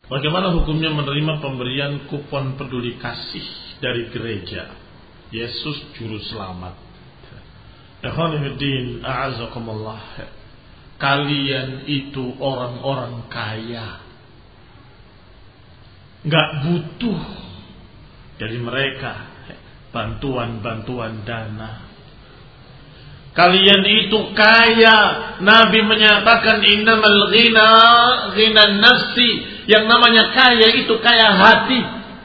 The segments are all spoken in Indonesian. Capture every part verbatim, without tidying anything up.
Bagaimana hukumnya menerima pemberian kupon peduli kasih dari gereja? Yesus juru selamat. Ikhwanuddin a'azakumullah. Kalian itu orang-orang kaya, gak butuh dari mereka bantuan-bantuan dana. Kalian itu kaya. Nabi menyatakan innamal ghina ghinan nafsi. Yang namanya kaya itu kaya hati.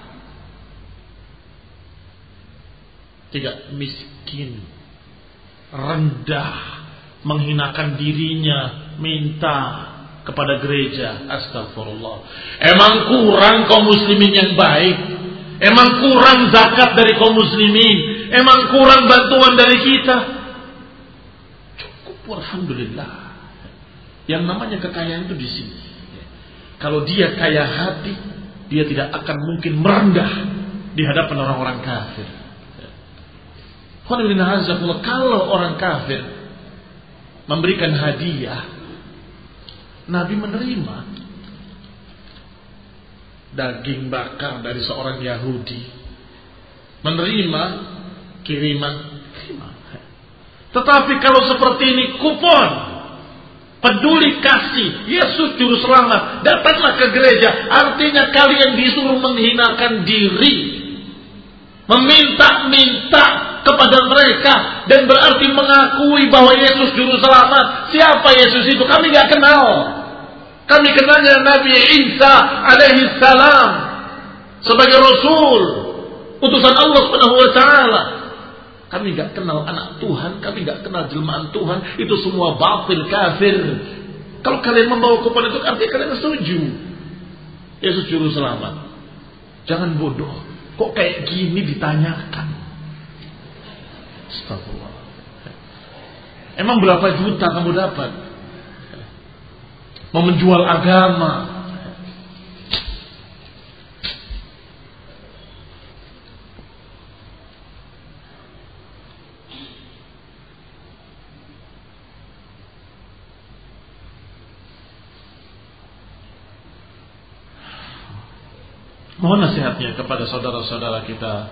Tidak miskin, rendah, menghinakan dirinya, minta kepada gereja. Astagfirullah. Emang kurang kaum muslimin yang baik? Emang kurang zakat dari kaum muslimin? Emang kurang bantuan dari kita? Cukup, alhamdulillah. Yang namanya kekayaan itu di sini. Kalau dia kaya hati, dia tidak akan mungkin merendah di hadapan orang-orang kafir. Kalau orang kafir memberikan hadiah, Nabi menerima daging bakar dari seorang Yahudi, menerima kiriman. Tetapi kalau seperti ini kupon peduli kasih, Yesus juru selamat, datanglah ke gereja. Artinya kalian disuruh menghinakan diri, meminta-minta kepada mereka, dan berarti mengakui bahwa Yesus juru selamat. Siapa Yesus itu? Kami gak kenal. Kami kenalnya Nabi Isa alaihi salam sebagai Rasul, utusan Allah subhanahu wa ta'ala. Kami gak kenal anak Tuhan, kami gak kenal jelmaan Tuhan. Itu semua batil, kafir. Kalau kalian membawa kupon itu, artinya kalian setuju Yesus juru selamat. Jangan bodoh. Kok kayak gini ditanyakan? Astagfirullah. Emang berapa juta kamu dapat? Mau menjual agama? Mohon nasihatnya kepada saudara-saudara kita,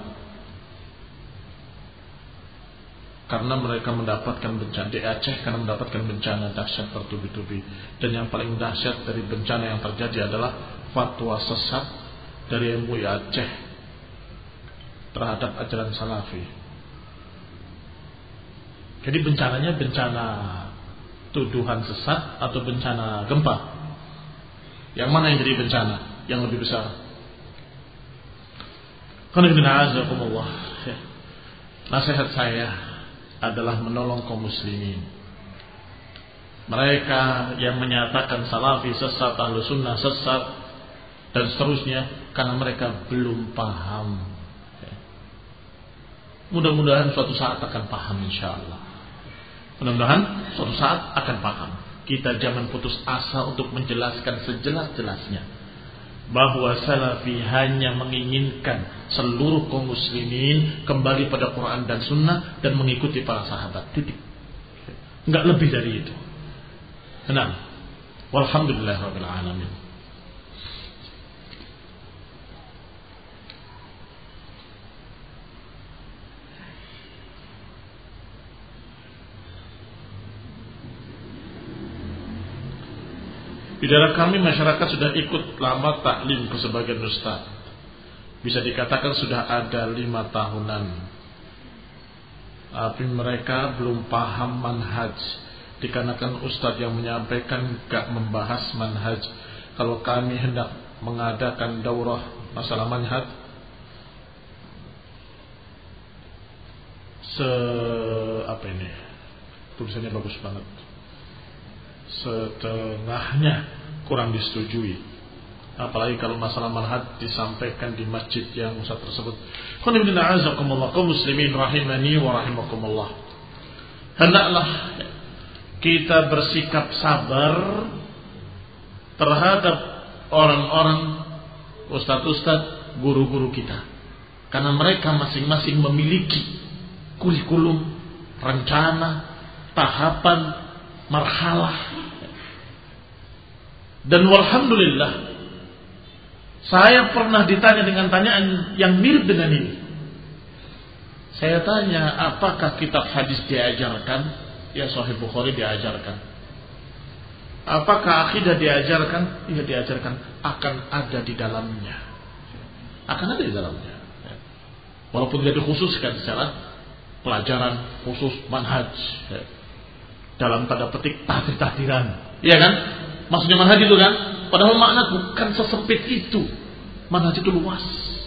karena mereka mendapatkan bencana di Aceh, karena mendapatkan bencana dahsyat bertubi-tubi. Dan yang paling dahsyat dari bencana yang terjadi adalah fatwa sesat dari M U I Aceh terhadap ajaran Salafi. Jadi bencananya bencana tuduhan sesat atau bencana gempa? Yang mana yang jadi bencana yang lebih besar? Nasihat saya adalah menolong kaum muslimin. Mereka yang menyatakan Salafi sesat, Ahlu Sunnah sesat, dan seterusnya, karena mereka belum paham. Mudah-mudahan suatu saat akan paham, insyaallah. Mudah-mudahan suatu saat akan paham. Kita jangan putus asa untuk menjelaskan sejelas-jelasnya bahwa Salafi hanya menginginkan seluruh kaum muslimin kembali pada Quran dan Sunnah dan mengikuti para sahabat. Titik. Enggak lebih dari itu. Tenang. Walhamdulillahirabbil alamin. Di daerah kami masyarakat sudah ikut lama taklim ke sebagian ustaz. Bisa dikatakan sudah ada lima tahunan. Tapi mereka belum paham manhaj. Dikarenakan ustaz yang menyampaikan gak membahas manhaj. Kalau kami hendak mengadakan daurah masalah manhaj, se apa ini? Tulisannya bagus banget. Setengahnya kurang disetujui. Apalagi kalau masalah manhaj disampaikan di masjid yang ustaz tersebut. Qul inna a'azakumullah kaum muslimin rahimani wa rahimakumullah. Hendaklah kita bersikap sabar terhadap orang-orang ustaz-ustaz, guru-guru kita. Karena mereka masing-masing memiliki kurikulum, rencana, tahapan, marhalah. Dan walhamdulillah Saya pernah ditanya dengan tanyaan yang mirip dengan ini. Saya tanya, apakah kitab hadis diajarkan? Ya, Sahih Bukhari diajarkan. Apakah akidah diajarkan? Iya, diajarkan. Akan ada di dalamnya. Akan ada di dalamnya. Walaupun tidak dikhususkan secara pelajaran khusus manhaj. Dalam tanda petik tahdir-tahdiran. Iya kan? Maksudnya manhaj itu kan? Padahal makna bukan sesempit itu. Manhaj itu luas.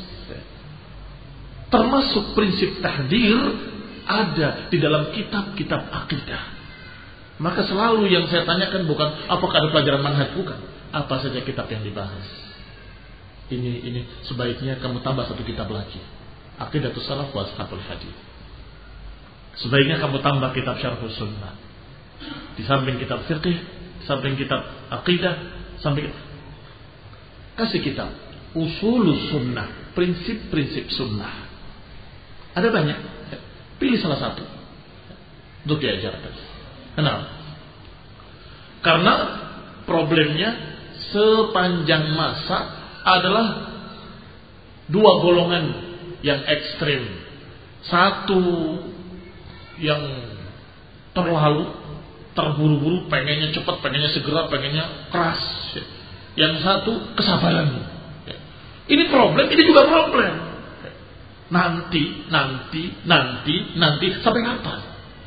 Termasuk prinsip tahdir ada di dalam kitab-kitab akidah. Maka selalu yang saya tanyakan bukan apakah ada pelajaran manhaj, bukan. Apa saja kitab yang dibahas. Ini ini sebaiknya kamu tambah satu kitab lagi. Aqidatus Salaf wa Ashabul Hadis. Sebaiknya kamu tambah kitab Syarhus Sunnah. Di samping kitab fiqh, di samping kitab aqidah, samping kasih kitab Usulus Sunnah, prinsip-prinsip sunnah. Ada banyak. Pilih salah satu untuk diajarkan. Kenapa? Karena problemnya sepanjang masa adalah dua golongan yang ekstrim. Satu yang terlalu terburu-buru, pengennya cepat, pengennya segera, pengennya keras. Yang satu kesabaran. Ini problem, ini juga problem. Nanti, nanti, nanti, nanti, sampai kapan?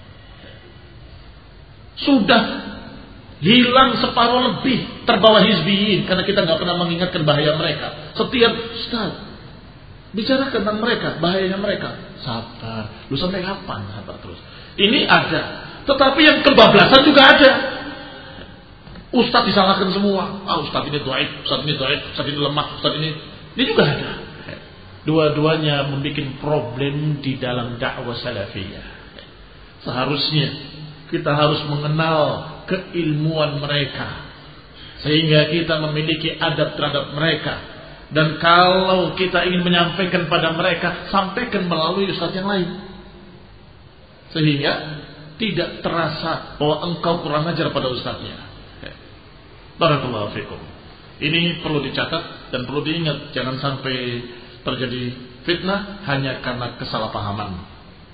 Sudah hilang separuh lebih terbawa hizbiyin karena kita nggak pernah mengingatkan bahaya mereka. Setiap Ustaz bicarakan tentang mereka, bahayanya mereka. Sabar, lu sampai kapan sabar terus? Ini ada, tetapi yang kebablasan juga ada. Ustaz disalahkan semua. Ah, Ustaz ini dhaif, Ustaz ini dhaif, Ustaz ini lemah, Ustaz ini ini juga ada. Dua-duanya membuat problem di dalam dakwah salafiyah. Seharusnya kita harus mengenal keilmuan mereka sehingga kita memiliki adab terhadap mereka. Dan kalau kita ingin menyampaikan pada mereka, sampaikan melalui ustaz yang lain, sehingga tidak terasa bahwa engkau kurang ajar pada ustaznya. Barakallahu fikum. Ini perlu dicatat dan perlu diingat, jangan sampai terjadi fitnah hanya karena kesalahpahaman.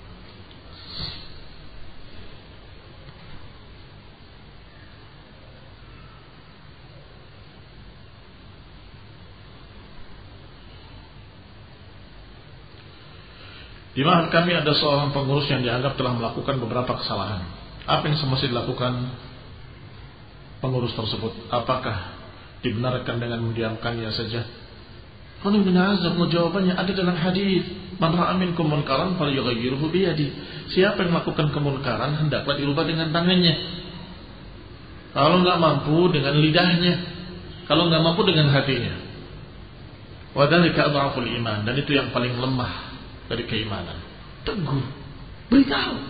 Di mana kami ada seorang pengurus yang dianggap telah melakukan beberapa kesalahan. Apa yang semestinya dilakukan pengurus tersebut? Apakah dibenarkan dengan mendiamkannya saja? Kalau benar, jawabannya ada dalam hadis, man ra'a minkum munkaran falyughayyirhu bi yadihi. Siapa yang melakukan kemunkaran hendaklah dirubah dengan tangannya. Kalau enggak mampu dengan lidahnya, kalau enggak mampu dengan hatinya. Wa dzalika adhaful iman, dan itu yang paling lemah dari keimanan. Tegur, beritahu.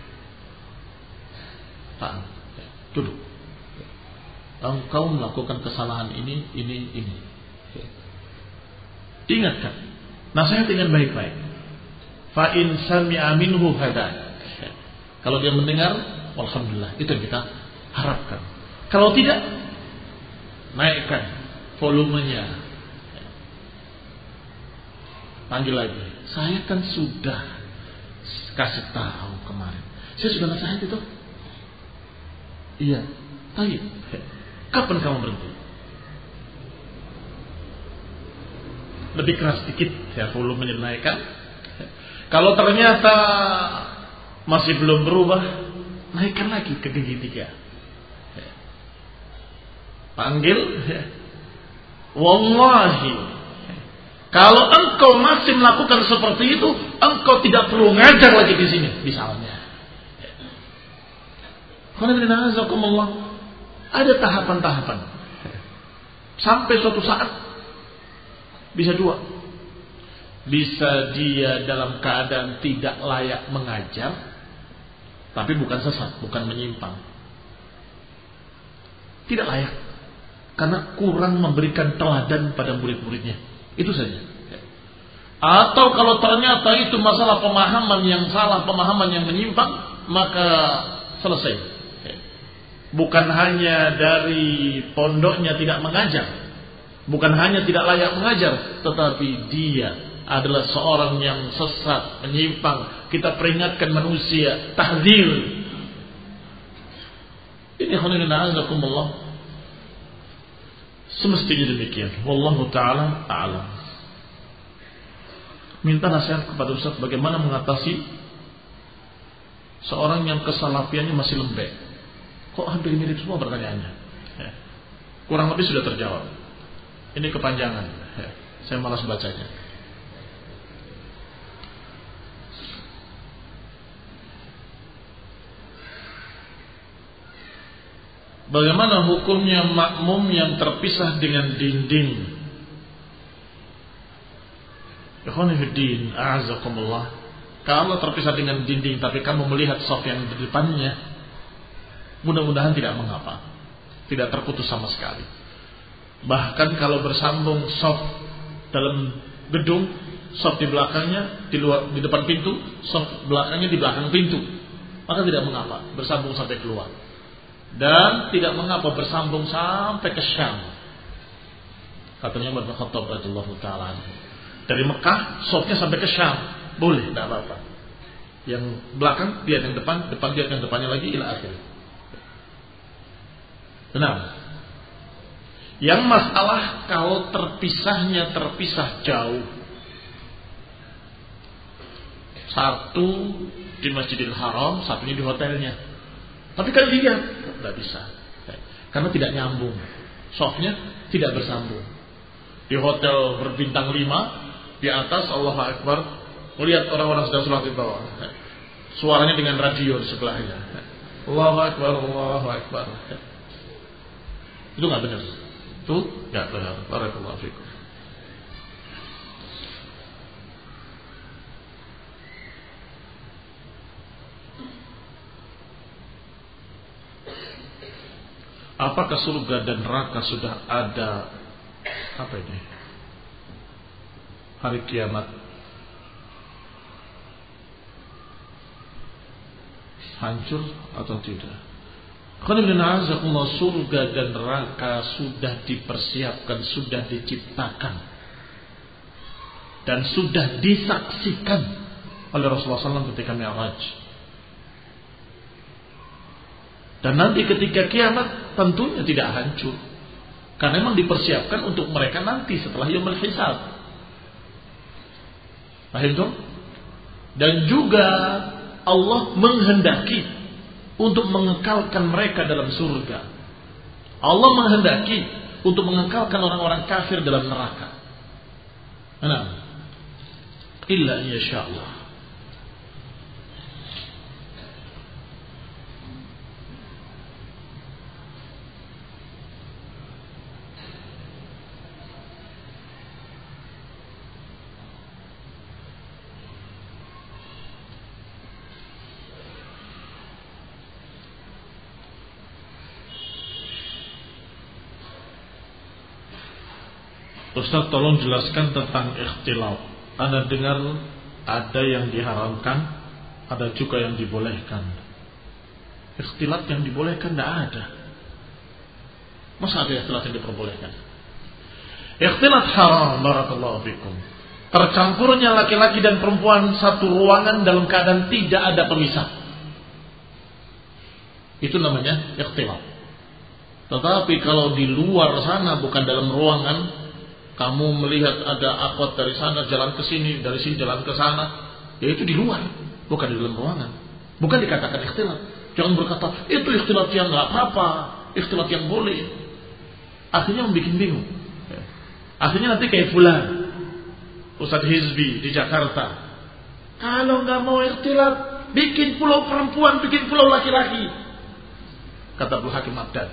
Pak, duduk. Engkau melakukan kesalahan ini, ini, ini. Ingatkan, nasihat dengan baik-baik. Fa in sami'a minhu hada. Kalau dia mendengar, alhamdulillah, itu yang kita harapkan. Kalau tidak, naikkan volumenya. Panggil lagi. Saya kan sudah kasih tahu kemarin. Saya sudah nasihat itu. Iya. Baik. Kapan kamu berhenti? Lebih keras sedikit, ya, volumenya dinaikkan. Kalau ternyata masih belum berubah, naikkan lagi ke gigi tiga. Panggil. Wallahi, kalau engkau masih melakukan seperti itu, engkau tidak perlu ngajar lagi di sini, misalnya. Ada tahapan-tahapan. Sampai suatu saat bisa dua. Bisa dia dalam keadaan tidak layak mengajar, tapi bukan sesat, bukan menyimpang. Tidak layak karena kurang memberikan teladan pada murid-muridnya. Itu saja. Atau kalau ternyata itu masalah pemahaman yang salah, pemahaman yang menyimpang, maka selesai. Bukan hanya dari pondoknya tidak mengajar, Bukan hanya tidak layak mengajar, tetapi dia adalah seorang yang sesat, menyimpang. Kita peringatkan manusia, tahdzir. Ini khonilina azakumullah. Semestinya demikian. Wallahu ta'ala a'lam. Minta nasihat kepada Ustaz bagaimana mengatasi seorang yang kesalafiannya masih lembek. Kok hampir mirip semua pertanyaannya? Ya. Kurang lebih sudah terjawab. Ini kepanjangan. Ya. Saya malas bacanya. Bagaimana hukumnya makmum yang terpisah dengan dinding? Ikhwani fiddin, a'azakumullah. Kalau terpisah dengan dinding tapi kamu melihat shaf yang di depannya, mudah-mudahan tidak mengapa. Tidak terputus sama sekali. Bahkan kalau bersambung shaf dalam gedung, shaf di belakangnya, di luar, di depan pintu, shaf belakangnya di belakang pintu, maka tidak mengapa bersambung sampai keluar. Dan tidak mengapa bersambung sampai ke Syam. Katanya Umar bin Khattab radhiyallahu ta'ala anhu. Dari Mekah shafnya sampai ke Syam. Boleh, tidak apa-apa. Yang belakang lihat yang depan, depan lihat yang depannya lagi, ila akhir. Benar. Yang masalah kalau terpisahnya terpisah jauh. Satu di Masjidil Haram, satunya di hotelnya. Tapi kan lihat, tidak bisa. Karena tidak nyambung. Softnya tidak bersambung. Di hotel berbintang lima, di atas Allahu Akbar, melihat orang-orang sedang sholat di bawah. Suaranya dengan radio di sebelahnya. Allahu Akbar, Allahu Akbar. Itu nggak benar. Itu nggak benar. Barakallahu fikum. Apakah surga dan neraka sudah ada? Apa ini? Hari kiamat. Hancur atau tidak? Karena surga dan neraka sudah dipersiapkan, sudah diciptakan, dan sudah disaksikan oleh Rasulullah shallallahu alaihi wasallam ketika Mi'raj. Dan nanti ketika kiamat tentunya tidak hancur, karena memang dipersiapkan untuk mereka nanti setelah yaumul hisab. Paham dong? Dan juga Allah menghendaki untuk mengekalkan mereka dalam surga. Allah menghendaki untuk mengekalkan orang-orang kafir dalam neraka. Nah, illa insyaallah. Ustaz, tolong jelaskan tentang ikhtilaf. Anda dengar ada yang diharamkan, ada juga yang dibolehkan. Ikhtilaf yang dibolehkan tidak ada. Masa ada ikhtilaf yang diperbolehkan? Ikhtilaf haram, barakallahu fikum. Tercampurnya laki-laki dan perempuan satu ruangan dalam keadaan tidak ada pemisah. Itu namanya ikhtilaf. Tetapi kalau di luar sana, bukan dalam ruangan, kamu melihat ada akhwat dari sana jalan ke sini, dari sini jalan ke sana, ya itu di luar, bukan di dalam ruangan. Bukan dikatakan ikhtilaf. Jangan berkata itu ikhtilaf yang nggak apa-apa, ikhtilaf yang boleh. Akhirnya membuat bingung. Akhirnya nanti kayak fulan, Ustadz Hizbi di Jakarta, kalau nggak mau ikhtilaf, bikin pulau perempuan, bikin pulau laki-laki. Kata Abdul Hakim Abdad.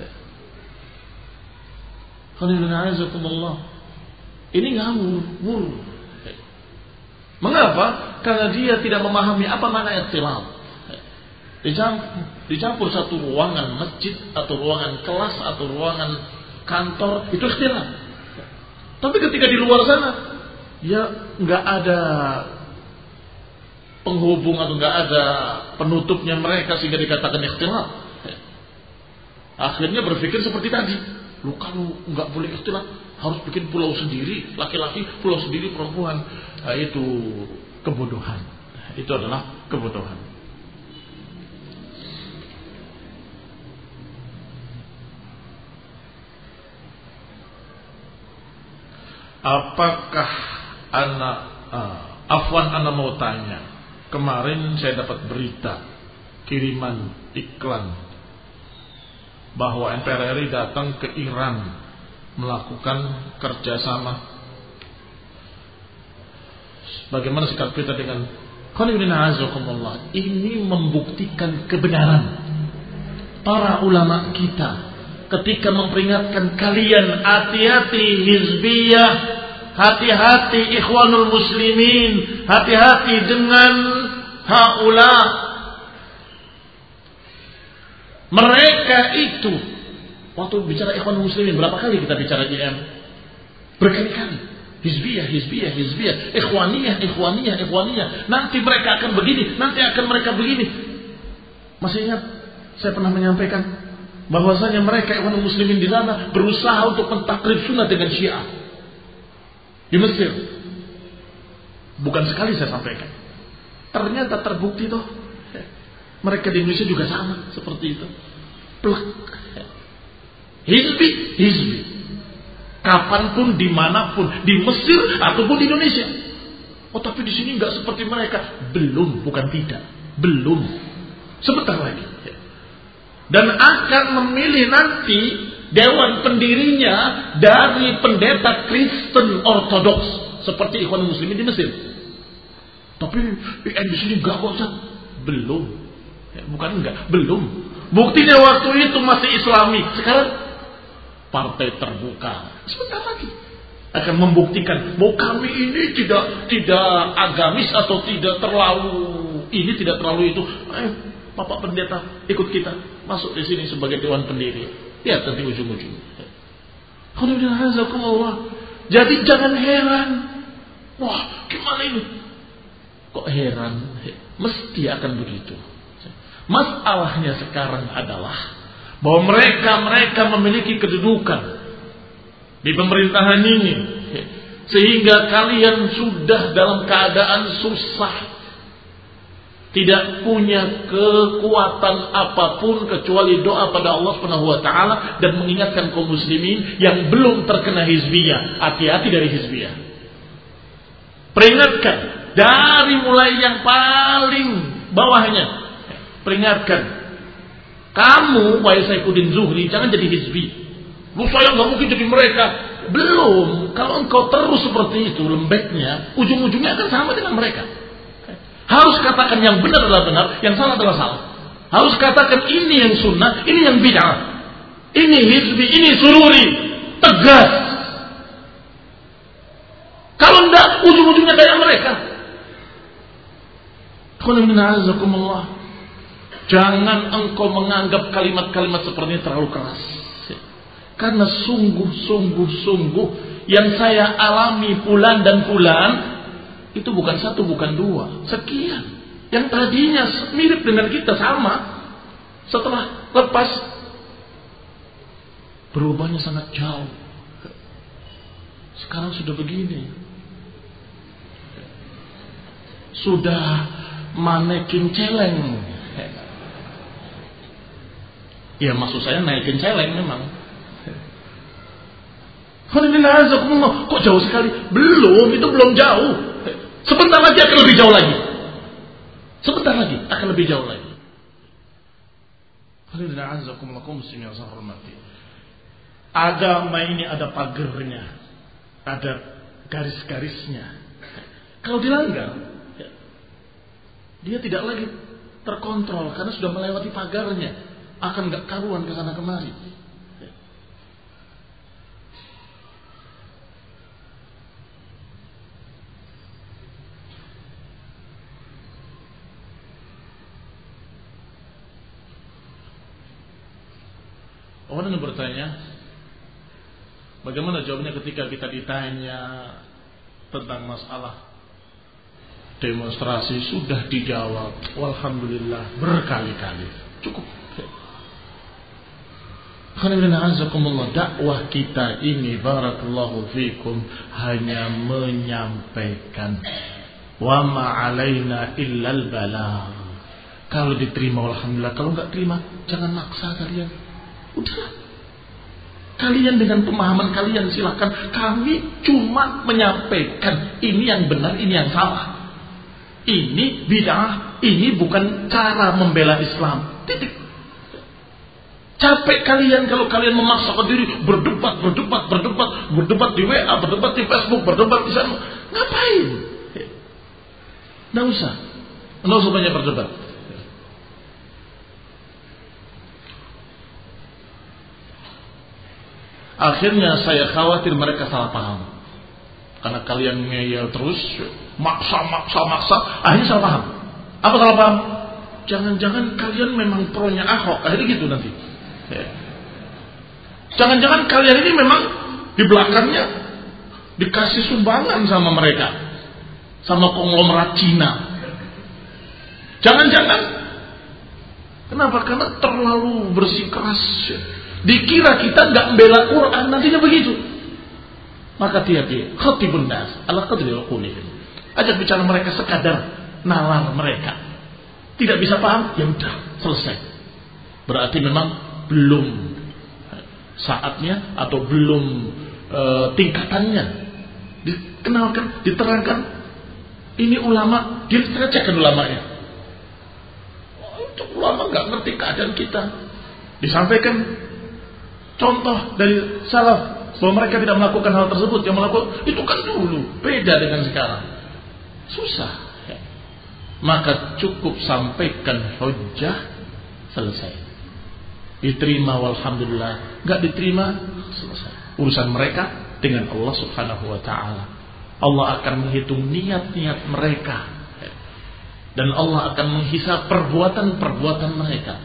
Alhamdulillah. Ini ngawur. Mengapa? Karena dia tidak memahami apa makna ikhtilaf. Dicampur, dicampur satu ruangan masjid atau ruangan kelas atau ruangan kantor, itu ikhtilaf. Tapi ketika di luar sana, ya nggak ada penghubung atau nggak ada penutupnya mereka sehingga dikatakan ikhtilaf. Akhirnya berpikir seperti tadi. Lu kalau nggak boleh ikhtilaf, harus bikin pulau sendiri, laki-laki, pulau sendiri perempuan. Nah, itu kebodohan. Itu adalah kebodohan. Apakah anak uh, Afwan anak mau tanya, kemarin saya dapat berita kiriman iklan bahwa N P R R I datang ke Iran melakukan kerjasama. Bagaimana sikap kita dengan ini membuktikan kebenaran para ulama kita ketika memperingatkan kalian, hati-hati hizbiyah, hati-hati ikhwanul muslimin, hati-hati dengan haula. Mereka itu, waktu bicara ikhwanul muslimin, berapa kali kita bicara J M? Berkali-kali. Hizbiyah, hizbiyah, hizbiyah, ikhwaniyah, ikhwaniyah, ikhwaniyah. Nanti mereka akan begini, nanti akan mereka begini. Masih ingat saya pernah menyampaikan bahwasanya mereka ikhwanul muslimin di sana berusaha untuk mentakrib sunnah dengan Syiah di Mesir. Bukan sekali saya sampaikan. Ternyata terbukti toh. Mereka di Indonesia juga sama seperti itu. Plek. Hizbi, hizbi. Kapanpun, dimanapun, di Mesir ataupun di Indonesia. Oh, tapi di sini nggak seperti mereka. Belum, bukan tidak. Belum. Sebentar lagi. Dan akan memilih nanti dewan pendirinya dari pendeta Kristen Ortodoks seperti Ikhwanul Muslimin di Mesir. Tapi di sini nggak kok, belum. Ya, bukan enggak, belum. Buktinya waktu itu masih Islami. Sekarang partai terbuka. Sebentar lagi akan membuktikan bahwa kami ini tidak tidak agamis atau tidak terlalu ini, tidak terlalu itu. Eh, Bapak Pendeta ikut kita masuk di sini sebagai dewan pendiri. Ya, nanti ujung-ujung. Jadi jangan heran. Wah, gimana ini? Kok heran? Mesti akan begitu. Masalahnya sekarang adalah bahwa mereka-mereka memiliki kedudukan di pemerintahan ini, sehingga kalian sudah dalam keadaan susah, tidak punya kekuatan apapun kecuali doa pada Allah Subhanahu wa taala dan mengingatkan kaum muslimin yang belum terkena hizbiyah, hati-hati dari hizbiyah. Peringatkan dari mulai yang paling bawahnya. Peringatkan. Kamu, wahai Saifuddin Zuhri, jangan jadi hizbi. Lu saya nggak mungkin jadi mereka. Belum. Kalau engkau terus seperti itu, lembeknya, ujung-ujungnya akan sama dengan mereka. Harus katakan yang benar adalah benar, yang salah adalah salah. Harus katakan ini yang sunnah, ini yang bid'ah. Ini hizbi, ini sururi. Tegas. Kalau enggak, ujung-ujungnya kayak mereka. Alhamdulillah. Jangan engkau menganggap kalimat-kalimat seperti ini terlalu keras. Karena sungguh-sungguh-sungguh yang saya alami bulan dan bulan itu bukan satu, bukan dua, sekian. Yang tadinya mirip dengan kita sama, setelah lepas berubahnya sangat jauh. Sekarang sudah begini. Sudah manekin celeng. Ya maksud saya naikin celeng memang. Kok jauh sekali? Belum, itu belum jauh. Sebentar lagi akan lebih jauh lagi. Sebentar lagi akan lebih jauh lagi. Agama ini ada pagernya, ada garis-garisnya. Kalau dilanggar, dia tidak lagi terkontrol karena sudah melewati pagarnya. Akan gak karuan ke sana kemari. Orang yang bertanya, bagaimana jawabannya ketika kita ditanya tentang masalah demonstrasi? Sudah dijawab, walhamdulillah, berkali-kali. Cukup. Dakwah kita ini barakallahu fikum hanya menyampaikan. Wa ma 'alaina illal balagh. Kalau diterima alhamdulillah, kalau enggak terima jangan maksa kalian. Udah. Kalian dengan pemahaman kalian silakan. Kami cuma menyampaikan ini yang benar, ini yang salah. Ini bid'ah, ini bukan cara membela Islam. Titik. Capek kalian kalau kalian memaksakan diri berdebat, berdebat, berdebat, berdebat di W A, berdebat di Facebook, berdebat di sana. Ngapain? Nggak usah. Nggak usah banyak berdebat. Akhirnya saya khawatir mereka salah paham. Karena kalian ngeyel terus, maksa, maksa, maksa, akhirnya salah paham. Apa salah paham? Jangan-jangan kalian memang pronya Ahok, akhirnya gitu nanti. Ya. Jangan-jangan kalian ini memang di belakangnya dikasih sumbangan sama mereka, sama konglomerat Cina. Jangan-jangan. Kenapa? Karena terlalu bersikeras. Dikira kita nggak membela Quran, nantinya begitu. Maka hati-hati. Khatibun nas ala qadri uqulihim. Ajak bicara mereka sekadar nalar mereka. Tidak bisa paham, ya udah selesai. Berarti memang belum saatnya atau belum e, tingkatannya dikenalkan, diterangkan. Ini ulama, direcehkan ulamanya. Untuk ulama nggak ngerti keadaan kita. Disampaikan contoh dari salaf bahwa mereka tidak melakukan hal tersebut, yang melakukan itu kan dulu beda dengan sekarang. Susah. Maka cukup sampaikan hujjah, selesai. Diterima walhamdulillah, enggak diterima selesai. Urusan mereka dengan Allah Subhanahu wa taala. Allah akan menghitung niat-niat mereka dan Allah akan menghisab perbuatan-perbuatan mereka.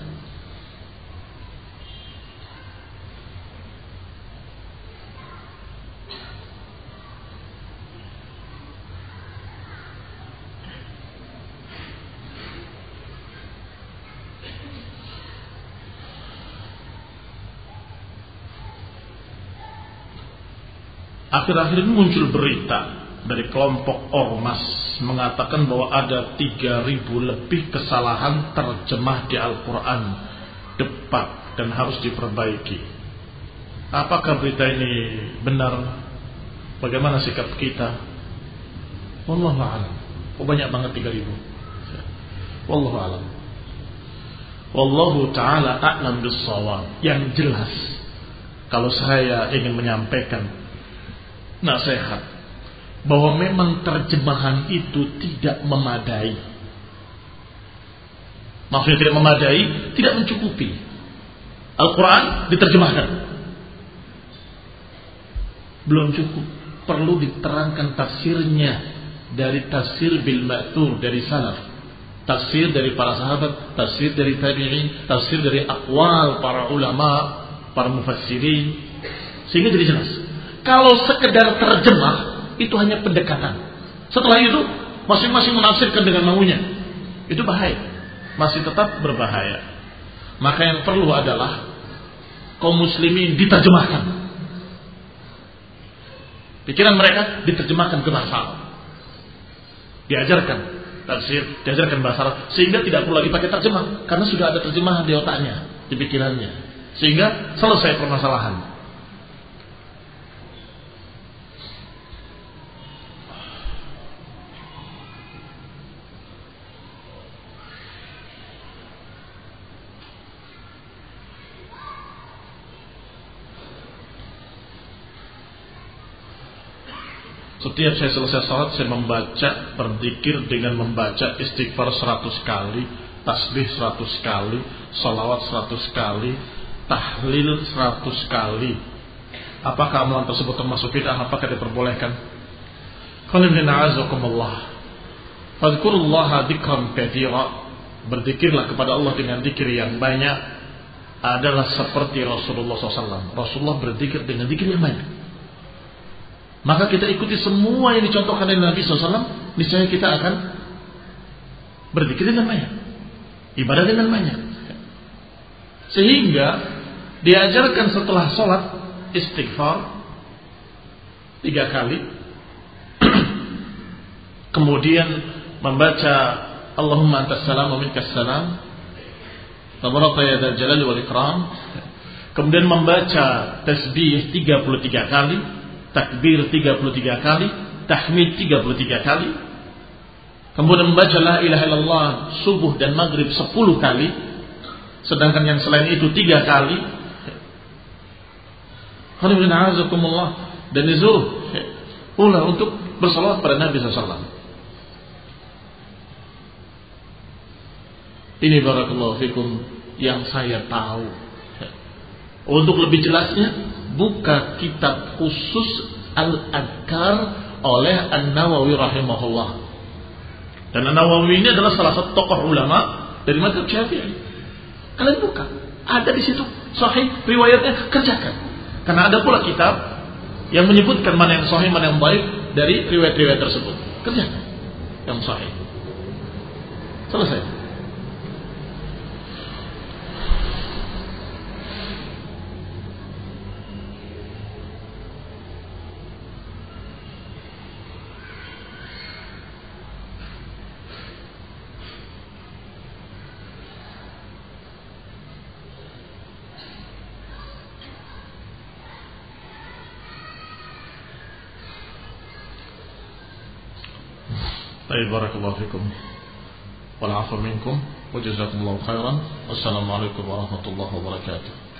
Akhir-akhir ini muncul berita dari kelompok ormas mengatakan bahwa ada tiga ribu lebih kesalahan terjemah di Al-Quran, debat dan harus diperbaiki. Apakah berita ini benar? Bagaimana sikap kita? Wallahu a'lam. Oh, banyak banget tiga ribu. Wallahu a'lam. Wallahu ta'ala a'lam bis-shawab. Yang jelas, kalau saya ingin menyampaikan nasihat bahwa memang terjemahan itu tidak memadai. Maksudnya tidak memadai, tidak mencukupi. Al-Quran diterjemahkan, belum cukup. Perlu diterangkan tafsirnya dari tafsir bil ma'thur dari salaf, tafsir dari para sahabat, tafsir dari tabi'in, tafsir dari aqwal para ulama, para mufassirin, sehingga jadi jelas. Kalau sekedar terjemah itu hanya pendekatan. Setelah itu masing-masing menafsirkan dengan maunya. Itu bahaya. Masih tetap berbahaya. Maka yang perlu adalah kaum muslimin diterjemahkan. Pikiran mereka diterjemahkan ke bahasa Arab. Diajarkan tafsir, diajarkan bahasa Arab, sehingga tidak perlu lagi pakai terjemah karena sudah ada terjemahan di otaknya, di pikirannya. Sehingga selesai permasalahan. Setiap saya selesai salat, saya membaca, berzikir dengan membaca istighfar seratus kali, tasbih seratus kali, salawat seratus kali, tahlil seratus kali. Apakah amalan tersebut termasuk bid'ah? Apakah diperbolehkan? Fadhkurullaha dzikran katsira. Berzikirlah kepada Allah dengan zikir yang banyak. Adalah seperti Rasulullah shallallahu alaihi wasallam. Rasulullah berzikir dengan zikir yang banyak. Maka kita ikuti semua yang dicontohkan oleh Nabi shallallahu alaihi wasallam, niscaya kita akan berzikir dengan banyak, ibadah dengan banyak. Sehingga diajarkan setelah sholat istighfar tiga kali, kemudian membaca Allahumma antas salam wa minkas salam, tabaraka ya dzal jalali wal ikram, kemudian membaca tasbih tiga puluh tiga kali, takbir tiga puluh tiga kali, tahmid tiga puluh tiga kali, kemudian membaca la ilaha illallah subuh dan maghrib sepuluh kali, sedangkan yang selain itu tiga kali. Dan disuruh pula untuk bersalawat pada Nabi sallallahu alaihi wasallam. Ini barakallahu fikum yang saya tahu. Untuk lebih jelasnya, buka kitab khusus Al-Adhkar oleh An-Nawawi rahimahullah. Dan An-Nawawi ini adalah salah satu tokoh ulama dari mazhab Syafi'i. Kalian buka, ada di situ sahih riwayatnya, kerjakan. Karena ada pula kitab yang menyebutkan mana yang sahih, mana yang baik dari riwayat-riwayat tersebut. Kerjakan yang sahih. Selesai. Baik, barakallahu fikum wal 'afwa minkum wa jazakumullahu khairan. Wassalamualaikum warahmatullahi wabarakatuh.